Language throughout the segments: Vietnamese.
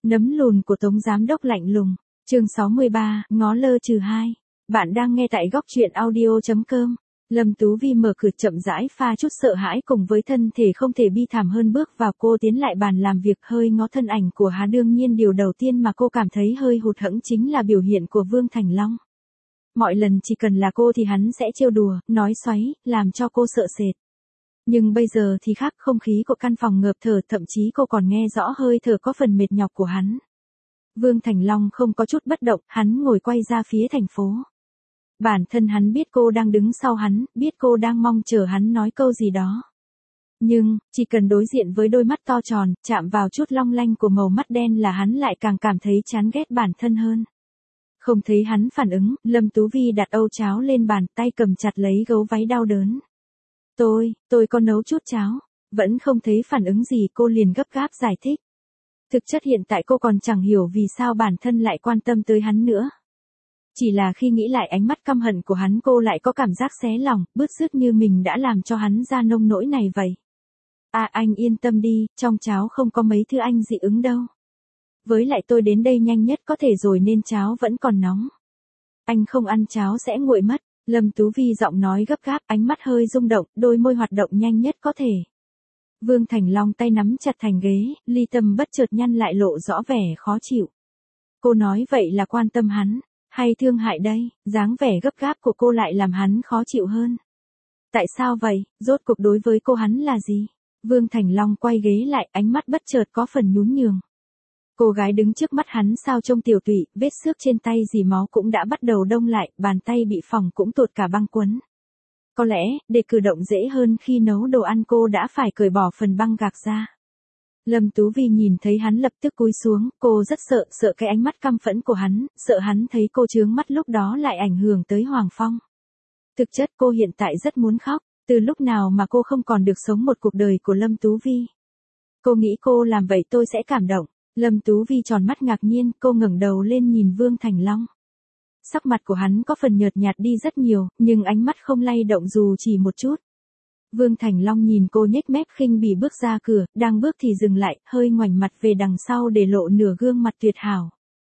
Nấm lùn của Tống Giám Đốc lạnh lùng. Chương 63, ngó lơ trừ 2. Bạn đang nghe tại góc truyện audio.com. Lâm Tú Vi mở cửa chậm rãi, pha chút sợ hãi cùng với thân thể không thể bi thảm hơn bước vào. Cô tiến lại bàn làm việc, hơi ngó thân ảnh của Hà. Đương nhiên điều đầu tiên mà cô cảm thấy hơi hụt hẫng chính là biểu hiện của Vương Thành Long. Mọi lần chỉ cần là cô thì hắn sẽ trêu đùa, nói xoáy, làm cho cô sợ sệt. Nhưng bây giờ thì khác, không khí của căn phòng ngợp thở, thậm chí cô còn nghe rõ hơi thở có phần mệt nhọc của hắn. Vương Thành Long không có chút bất động, hắn ngồi quay ra phía thành phố. Bản thân hắn biết cô đang đứng sau hắn, biết cô đang mong chờ hắn nói câu gì đó. Nhưng, chỉ cần đối diện với đôi mắt to tròn, chạm vào chút long lanh của màu mắt đen là hắn lại càng cảm thấy chán ghét bản thân hơn. Không thấy hắn phản ứng, Lâm Tú Vi đặt âu cháo lên bàn, tay cầm chặt lấy gấu váy đau đớn. Tôi có nấu chút cháo. Vẫn không thấy phản ứng gì, cô liền gấp gáp giải thích. Thực chất hiện tại cô còn chẳng hiểu vì sao bản thân lại quan tâm tới hắn nữa. Chỉ là khi nghĩ lại ánh mắt căm hận của hắn, cô lại có cảm giác xé lòng, bứt rứt như mình đã làm cho hắn ra nông nỗi này vậy. À, anh yên tâm đi, trong cháo không có mấy thứ anh dị ứng đâu. Với lại tôi đến đây nhanh nhất có thể rồi nên cháo vẫn còn nóng. Anh không ăn cháo sẽ nguội mất. Lâm Tú Vi giọng nói gấp gáp, ánh mắt hơi rung động, đôi môi hoạt động nhanh nhất có thể. Vương Thành Long tay nắm chặt thành ghế, ly tâm bất chợt nhăn lại, lộ rõ vẻ khó chịu. Cô nói vậy là quan tâm hắn, hay thương hại đây? Dáng vẻ gấp gáp của cô lại làm hắn khó chịu hơn. Tại sao vậy? Rốt cuộc đối với cô hắn là gì? Vương Thành Long quay ghế lại, ánh mắt bất chợt có phần nhún nhường. Cô gái đứng trước mắt hắn sao trông tiểu tụy, vết xước trên tay dì máu cũng đã bắt đầu đông lại, bàn tay bị phỏng cũng tuột cả băng quấn. Có lẽ, để cử động dễ hơn khi nấu đồ ăn, cô đã phải cởi bỏ phần băng gạc ra. Lâm Tú Vi nhìn thấy hắn lập tức cúi xuống, cô rất sợ cái ánh mắt căm phẫn của hắn, sợ hắn thấy cô chướng mắt lúc đó lại ảnh hưởng tới Hoàng Phong. Thực chất cô hiện tại rất muốn khóc, từ lúc nào mà cô không còn được sống một cuộc đời của Lâm Tú Vi. Cô nghĩ cô làm vậy tôi sẽ cảm động. Lâm Tú Vi tròn mắt ngạc nhiên, cô ngẩng đầu lên nhìn Vương Thành Long. Sắc mặt của hắn có phần nhợt nhạt đi rất nhiều, nhưng ánh mắt không lay động dù chỉ một chút. Vương Thành Long nhìn cô nhếch mép khinh bỉ bước ra cửa, đang bước thì dừng lại, hơi ngoảnh mặt về đằng sau để lộ nửa gương mặt tuyệt hảo.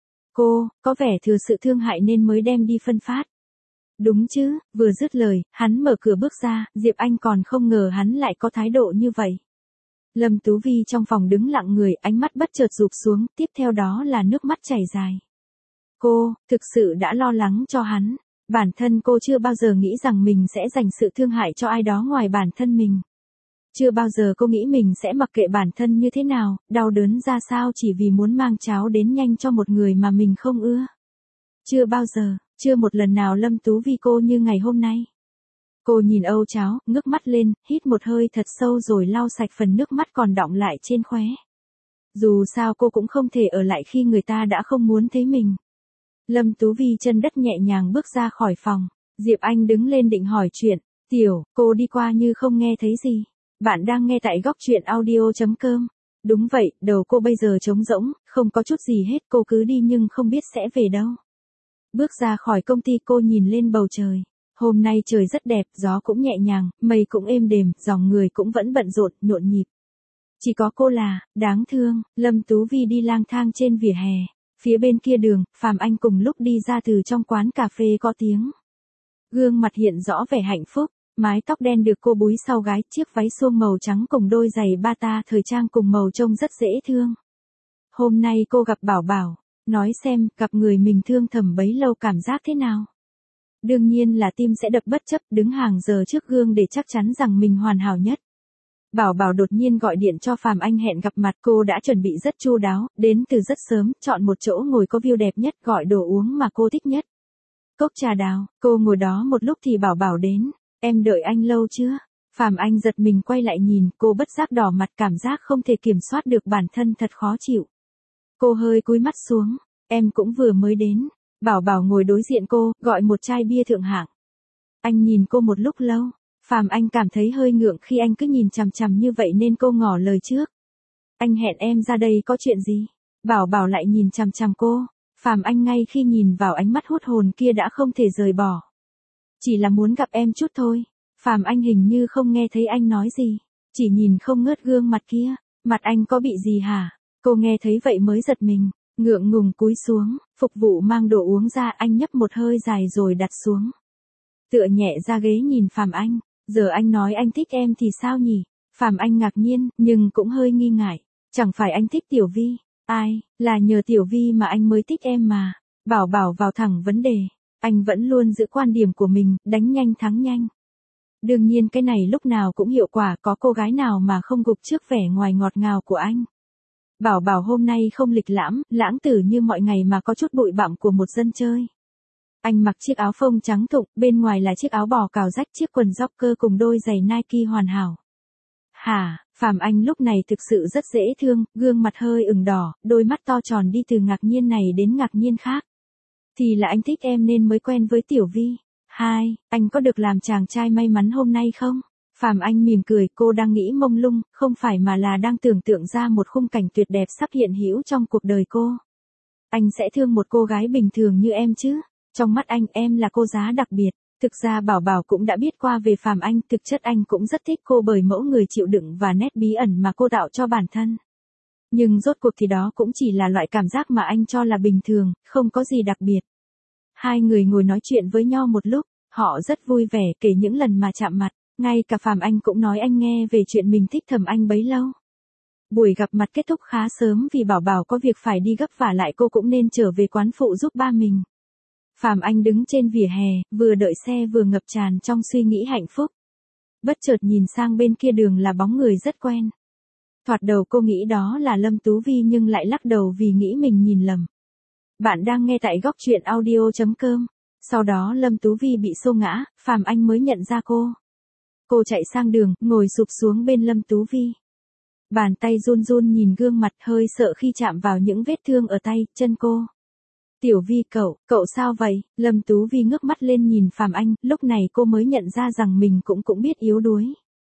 Cô, có vẻ thừa sự thương hại nên mới đem đi phân phát. Đúng chứ, vừa dứt lời, hắn mở cửa bước ra, Diệp Anh còn không ngờ hắn lại có thái độ như vậy. Lâm Tú Vi trong phòng đứng lặng người, ánh mắt bất chợt rụp xuống, tiếp theo đó là nước mắt chảy dài. Cô, thực sự đã lo lắng cho hắn. Bản thân cô chưa bao giờ nghĩ rằng mình sẽ dành sự thương hại cho ai đó ngoài bản thân mình. Chưa bao giờ cô nghĩ mình sẽ mặc kệ bản thân như thế nào, đau đớn ra sao chỉ vì muốn mang cháo đến nhanh cho một người mà mình không ưa. Chưa bao giờ, chưa một lần nào Lâm Tú Vi cô như ngày hôm nay. Cô nhìn âu cháo, ngước mắt lên, hít một hơi thật sâu rồi lau sạch phần nước mắt còn đọng lại trên khóe. Dù sao cô cũng không thể ở lại khi người ta đã không muốn thấy mình. Lâm Tú Vi chân đất nhẹ nhàng bước ra khỏi phòng. Diệp Anh đứng lên định hỏi chuyện. Tiểu, cô đi qua như không nghe thấy gì. Bạn đang nghe tại góc truyện audio.com. Đúng vậy, đầu cô bây giờ trống rỗng, không có chút gì hết, cô cứ đi nhưng không biết sẽ về đâu. Bước ra khỏi công ty cô nhìn lên bầu trời. Hôm nay trời rất đẹp, gió cũng nhẹ nhàng, mây cũng êm đềm, dòng người cũng vẫn bận rộn, nhộn nhịp. Chỉ có cô là, đáng thương. Lâm Tú Vi đi lang thang trên vỉa hè. Phía bên kia đường, Phàm Anh cùng lúc đi ra từ trong quán cà phê có tiếng. Gương mặt hiện rõ vẻ hạnh phúc, mái tóc đen được cô búi sau gáy, chiếc váy suông màu trắng cùng đôi giày bata thời trang cùng màu trông rất dễ thương. Hôm nay cô gặp Bảo Bảo, nói xem, gặp người mình thương thầm bấy lâu cảm giác thế nào? Đương nhiên là tim sẽ đập bất chấp, đứng hàng giờ trước gương để chắc chắn rằng mình hoàn hảo nhất. Bảo Bảo đột nhiên gọi điện cho Phàm Anh hẹn gặp mặt, cô đã chuẩn bị rất chu đáo, đến từ rất sớm, chọn một chỗ ngồi có view đẹp nhất, gọi đồ uống mà cô thích nhất. Cốc trà đào, cô ngồi đó một lúc thì Bảo Bảo đến, em đợi anh lâu chưa? Phàm Anh giật mình quay lại nhìn, cô bất giác đỏ mặt, cảm giác không thể kiểm soát được bản thân thật khó chịu. Cô hơi cúi mắt xuống, em cũng vừa mới đến. Bảo Bảo ngồi đối diện cô, gọi một chai bia thượng hạng. Anh nhìn cô một lúc lâu. Phàm Anh cảm thấy hơi ngượng khi anh cứ nhìn chằm chằm như vậy nên cô ngỏ lời trước. Anh hẹn em ra đây có chuyện gì? Bảo Bảo lại nhìn chằm chằm cô. Phàm Anh ngay khi nhìn vào ánh mắt hút hồn kia đã không thể rời bỏ. Chỉ là muốn gặp em chút thôi. Phàm Anh hình như không nghe thấy anh nói gì. Chỉ nhìn không ngớt gương mặt kia. Mặt anh có bị gì hả? Cô nghe thấy vậy mới giật mình, ngượng ngùng cúi xuống, phục vụ mang đồ uống ra, anh nhấp một hơi dài rồi đặt xuống. Tựa nhẹ ra ghế nhìn Phạm Anh, giờ anh nói anh thích em thì sao nhỉ? Phạm Anh ngạc nhiên, nhưng cũng hơi nghi ngại. Chẳng phải anh thích Tiểu Vi? Ai, là nhờ Tiểu Vi mà anh mới thích em mà. Bảo Bảo vào thẳng vấn đề. Anh vẫn luôn giữ quan điểm của mình, đánh nhanh thắng nhanh. Đương nhiên cái này lúc nào cũng hiệu quả, có cô gái nào mà không gục trước vẻ ngoài ngọt ngào của anh. Bảo Bảo hôm nay không lịch lãm, lãng tử như mọi ngày mà có chút bụi bặm của một dân chơi. Anh mặc chiếc áo phông trắng thục, bên ngoài là chiếc áo bò cào rách, chiếc quần jogger cùng đôi giày Nike hoàn hảo. Hả, Phạm Anh lúc này thực sự rất dễ thương, gương mặt hơi ửng đỏ, đôi mắt to tròn đi từ ngạc nhiên này đến ngạc nhiên khác. Thì là anh thích em nên mới quen với Tiểu Vi. Hai, anh có được làm chàng trai may mắn hôm nay không? Phạm Anh mỉm cười, cô đang nghĩ mông lung, không phải mà là đang tưởng tượng ra một khung cảnh tuyệt đẹp sắp hiện hữu trong cuộc đời cô. Anh sẽ thương một cô gái bình thường như em chứ? Trong mắt anh, em là cô giá đặc biệt. Thực ra Bảo Bảo cũng đã biết qua về Phạm Anh, thực chất anh cũng rất thích cô bởi mẫu người chịu đựng và nét bí ẩn mà cô tạo cho bản thân. Nhưng rốt cuộc thì đó cũng chỉ là loại cảm giác mà anh cho là bình thường, không có gì đặc biệt. Hai người ngồi nói chuyện với nhau một lúc, họ rất vui vẻ kể những lần mà chạm mặt, ngay cả Phạm Anh cũng nói anh nghe về chuyện mình thích Thẩm Anh bấy lâu. Buổi gặp mặt kết thúc khá sớm vì Bảo Bảo có việc phải đi gấp và lại cô cũng nên trở về quán phụ giúp ba mình. Phạm Anh đứng trên vỉa hè, vừa đợi xe vừa ngập tràn trong suy nghĩ hạnh phúc. Bất chợt nhìn sang bên kia đường là bóng người rất quen. Thoạt đầu cô nghĩ đó là Lâm Tú Vi nhưng lại lắc đầu vì nghĩ mình nhìn lầm. Bạn đang nghe tại góc truyện audio.com. Sau đó Lâm Tú Vi bị xô ngã, Phạm Anh mới nhận ra cô. Cô chạy sang đường, ngồi sụp xuống bên Lâm Tú Vi. Bàn tay run run nhìn gương mặt hơi sợ khi chạm vào những vết thương ở tay, chân cô. Tiểu Vi cậu sao vậy? Lâm Tú Vi ngước mắt lên nhìn Phạm Anh, lúc này cô mới nhận ra rằng mình cũng biết yếu đuối.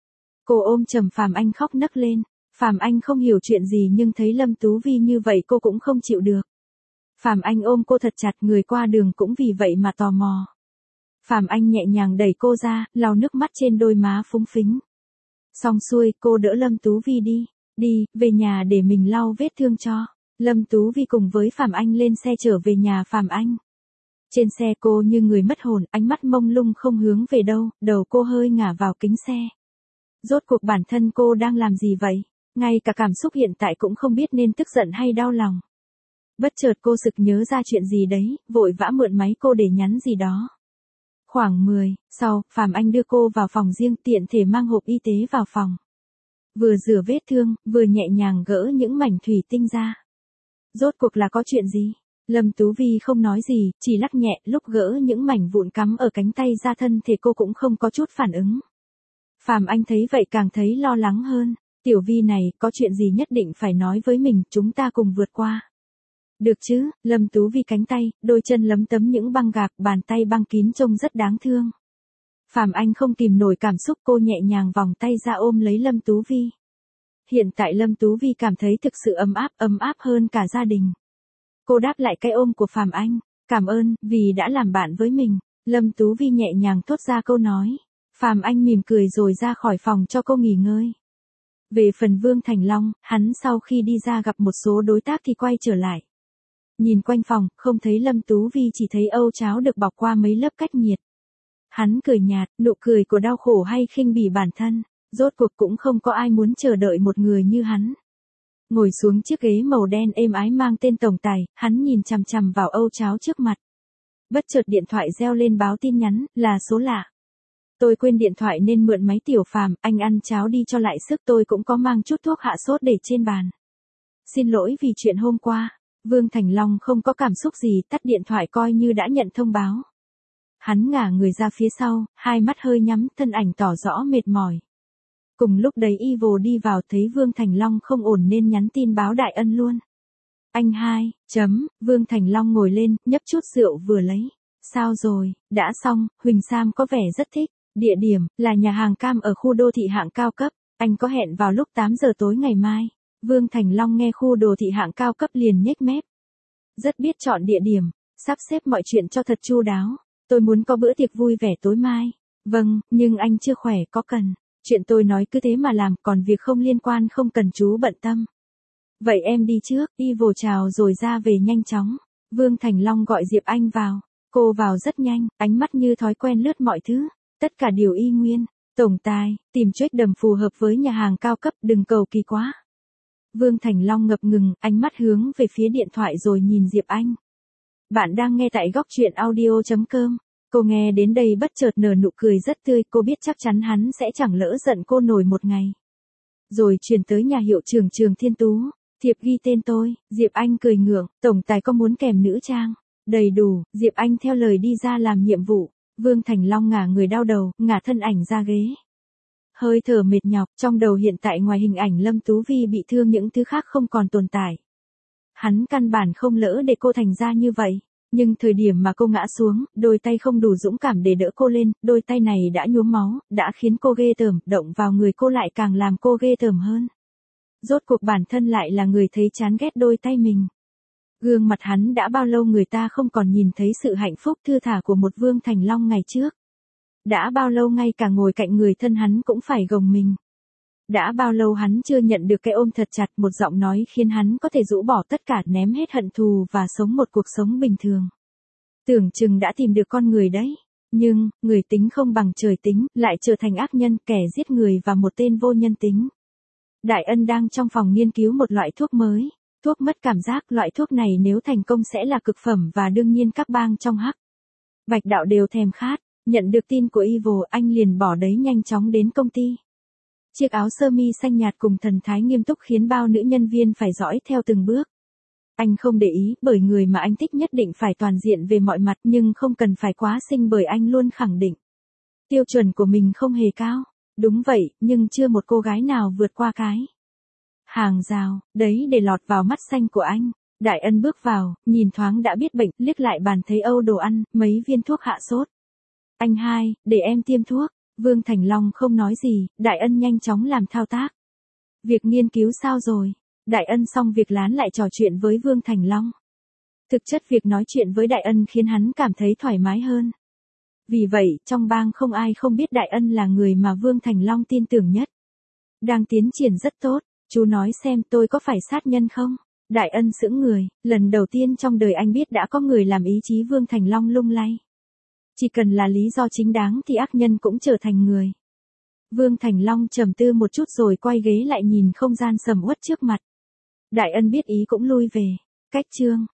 Cô ôm chầm Phạm Anh khóc nấc lên. Phạm Anh không hiểu chuyện gì nhưng thấy Lâm Tú Vi như vậy cô cũng không chịu được. Phạm Anh ôm cô thật chặt, người qua đường cũng vì vậy mà tò mò. Phạm Anh nhẹ nhàng đẩy cô ra, lau nước mắt trên đôi má phúng phính. Xong xuôi, cô đỡ Lâm Tú Vi đi, về nhà để mình lau vết thương cho. Lâm Tú Vi cùng với Phạm Anh lên xe trở về nhà Phạm Anh. Trên xe cô như người mất hồn, ánh mắt mông lung không hướng về đâu, đầu cô hơi ngả vào kính xe. Rốt cuộc bản thân cô đang làm gì vậy? Ngay cả cảm xúc hiện tại cũng không biết nên tức giận hay đau lòng. Bất chợt cô sực nhớ ra chuyện gì đấy, vội vã mượn máy cô để nhắn gì đó. Khoảng 10 sau, Phạm Anh đưa cô vào phòng riêng, tiện thể mang hộp y tế vào phòng. Vừa rửa vết thương, vừa nhẹ nhàng gỡ những mảnh thủy tinh ra. Rốt cuộc là có chuyện gì? Lâm Tú Vi không nói gì, chỉ lắc nhẹ, lúc gỡ những mảnh vụn cắm ở cánh tay ra thân thì cô cũng không có chút phản ứng. Phạm Anh thấy vậy càng thấy lo lắng hơn. Tiểu Vi này, có chuyện gì nhất định phải nói với mình, chúng ta cùng vượt qua. Được chứ? Lâm Tú Vi cánh tay, đôi chân lấm tấm những băng gạc, bàn tay băng kín trông rất đáng thương. Phạm Anh không kìm nổi cảm xúc, cô nhẹ nhàng vòng tay ra ôm lấy Lâm Tú Vi. Hiện tại Lâm Tú Vi cảm thấy thực sự ấm áp hơn cả gia đình. Cô đáp lại cái ôm của Phạm Anh, cảm ơn, vì đã làm bạn với mình. Lâm Tú Vi nhẹ nhàng thốt ra câu nói. Phạm Anh mỉm cười rồi ra khỏi phòng cho cô nghỉ ngơi. Về phần Vương Thành Long, hắn sau khi đi ra gặp một số đối tác thì quay trở lại. Nhìn quanh phòng, không thấy Lâm Tú Vi, chỉ thấy âu cháo được bọc qua mấy lớp cách nhiệt. Hắn cười nhạt, nụ cười của đau khổ hay khinh bỉ bản thân. Rốt cuộc cũng không có ai muốn chờ đợi một người như hắn. Ngồi xuống chiếc ghế màu đen êm ái mang tên tổng tài, hắn nhìn chằm chằm vào âu cháo trước mặt. Bất chợt điện thoại reo lên báo tin nhắn, là số lạ. Tôi quên điện thoại nên mượn máy Tiểu Phàm, anh ăn cháo đi cho lại sức, tôi cũng có mang chút thuốc hạ sốt để trên bàn. Xin lỗi vì chuyện hôm qua. Vương Thành Long không có cảm xúc gì, tắt điện thoại coi như đã nhận thông báo. Hắn ngả người ra phía sau, hai mắt hơi nhắm, thân ảnh tỏ rõ mệt mỏi. Cùng lúc đấy Evil đi vào thấy Vương Thành Long không ổn nên nhắn tin báo đại ân luôn. Anh hai, Vương Thành Long ngồi lên, nhấp chút rượu vừa lấy. Sao rồi, đã xong, Huỳnh Sam có vẻ rất thích. Địa điểm, là nhà hàng cam ở khu đô thị hạng cao cấp. Anh có hẹn vào lúc 8 giờ tối ngày mai. Vương Thành Long nghe khu đô thị hạng cao cấp liền nhếch mép. Rất biết chọn địa điểm, sắp xếp mọi chuyện cho thật chu đáo. Tôi muốn có bữa tiệc vui vẻ tối mai. Vâng, nhưng anh chưa khỏe, có cần. Chuyện tôi nói cứ thế mà làm, còn việc không liên quan không cần chú bận tâm. Vậy em đi trước, Evil chào rồi ra về nhanh chóng. Vương Thành Long gọi Diệp Anh vào. Cô vào rất nhanh, ánh mắt như thói quen lướt mọi thứ. Tất cả đều y nguyên. Tổng tài, tìm chuếch đầm phù hợp với nhà hàng cao cấp, đừng cầu kỳ quá. Vương Thành Long ngập ngừng, ánh mắt hướng về phía điện thoại rồi nhìn Diệp Anh. Bạn đang nghe tại góc truyện audio.com. Cô nghe đến đây bất chợt nở nụ cười rất tươi, cô biết chắc chắn hắn sẽ chẳng lỡ giận cô nổi một ngày. Rồi chuyển tới nhà hiệu trưởng Trường Thiên Tú. Thiệp ghi tên tôi, Diệp Anh cười ngượng, tổng tài có muốn kèm nữ trang? Đầy đủ, Diệp Anh theo lời đi ra làm nhiệm vụ. Vương Thành Long ngả người đau đầu, ngả thân ảnh ra ghế. Hơi thở mệt nhọc, trong đầu hiện tại ngoài hình ảnh Lâm Tú Vi bị thương những thứ khác không còn tồn tại. Hắn căn bản không lỡ để cô thành ra như vậy. Nhưng thời điểm mà cô ngã xuống, đôi tay không đủ dũng cảm để đỡ cô lên, đôi tay này đã nhuốm máu, đã khiến cô ghê tởm, động vào người cô lại càng làm cô ghê tởm hơn. Rốt cuộc bản thân lại là người thấy chán ghét đôi tay mình. Gương mặt hắn đã bao lâu người ta không còn nhìn thấy sự hạnh phúc thư thả của một Vương Thành Long ngày trước. Đã bao lâu ngay cả ngồi cạnh người thân hắn cũng phải gồng mình. Đã bao lâu hắn chưa nhận được cái ôm thật chặt, một giọng nói khiến hắn có thể rũ bỏ tất cả, ném hết hận thù và sống một cuộc sống bình thường. Tưởng chừng đã tìm được con người đấy. Nhưng, người tính không bằng trời tính, lại trở thành ác nhân, kẻ giết người và một tên vô nhân tính. Đại Ân đang trong phòng nghiên cứu một loại thuốc mới. Thuốc mất cảm giác, loại thuốc này nếu thành công sẽ là cực phẩm và đương nhiên các bang trong Hắc Bạch Đạo đều thèm khát. Nhận được tin của Evil, anh liền bỏ đấy nhanh chóng đến công ty. Chiếc áo sơ mi xanh nhạt cùng thần thái nghiêm túc khiến bao nữ nhân viên phải dõi theo từng bước. Anh không để ý, bởi người mà anh thích nhất định phải toàn diện về mọi mặt, nhưng không cần phải quá xinh, bởi anh luôn khẳng định tiêu chuẩn của mình không hề cao. Đúng vậy, nhưng chưa một cô gái nào vượt qua cái hàng rào đấy để lọt vào mắt xanh của anh. Đại Ân bước vào, nhìn thoáng đã biết bệnh, liếc lại bàn thấy âu đồ ăn, mấy viên thuốc hạ sốt. Anh hai, để em tiêm thuốc. Vương Thành Long không nói gì, Đại Ân nhanh chóng làm thao tác. Việc nghiên cứu sao rồi? Đại Ân xong việc lán lại trò chuyện với Vương Thành Long. Thực chất việc nói chuyện với Đại Ân khiến hắn cảm thấy thoải mái hơn. Vì vậy, trong bang không ai không biết Đại Ân là người mà Vương Thành Long tin tưởng nhất. Đang tiến triển rất tốt, chú nói xem tôi có phải sát nhân không? Đại Ân sững người, lần đầu tiên trong đời anh biết đã có người làm ý chí Vương Thành Long lung lay. Chỉ cần là lý do chính đáng thì ác nhân cũng trở thành người. Vương Thành Long trầm tư một chút rồi quay ghế lại nhìn không gian sầm uất trước mặt. Đại Ân biết ý cũng lui về. Cách chương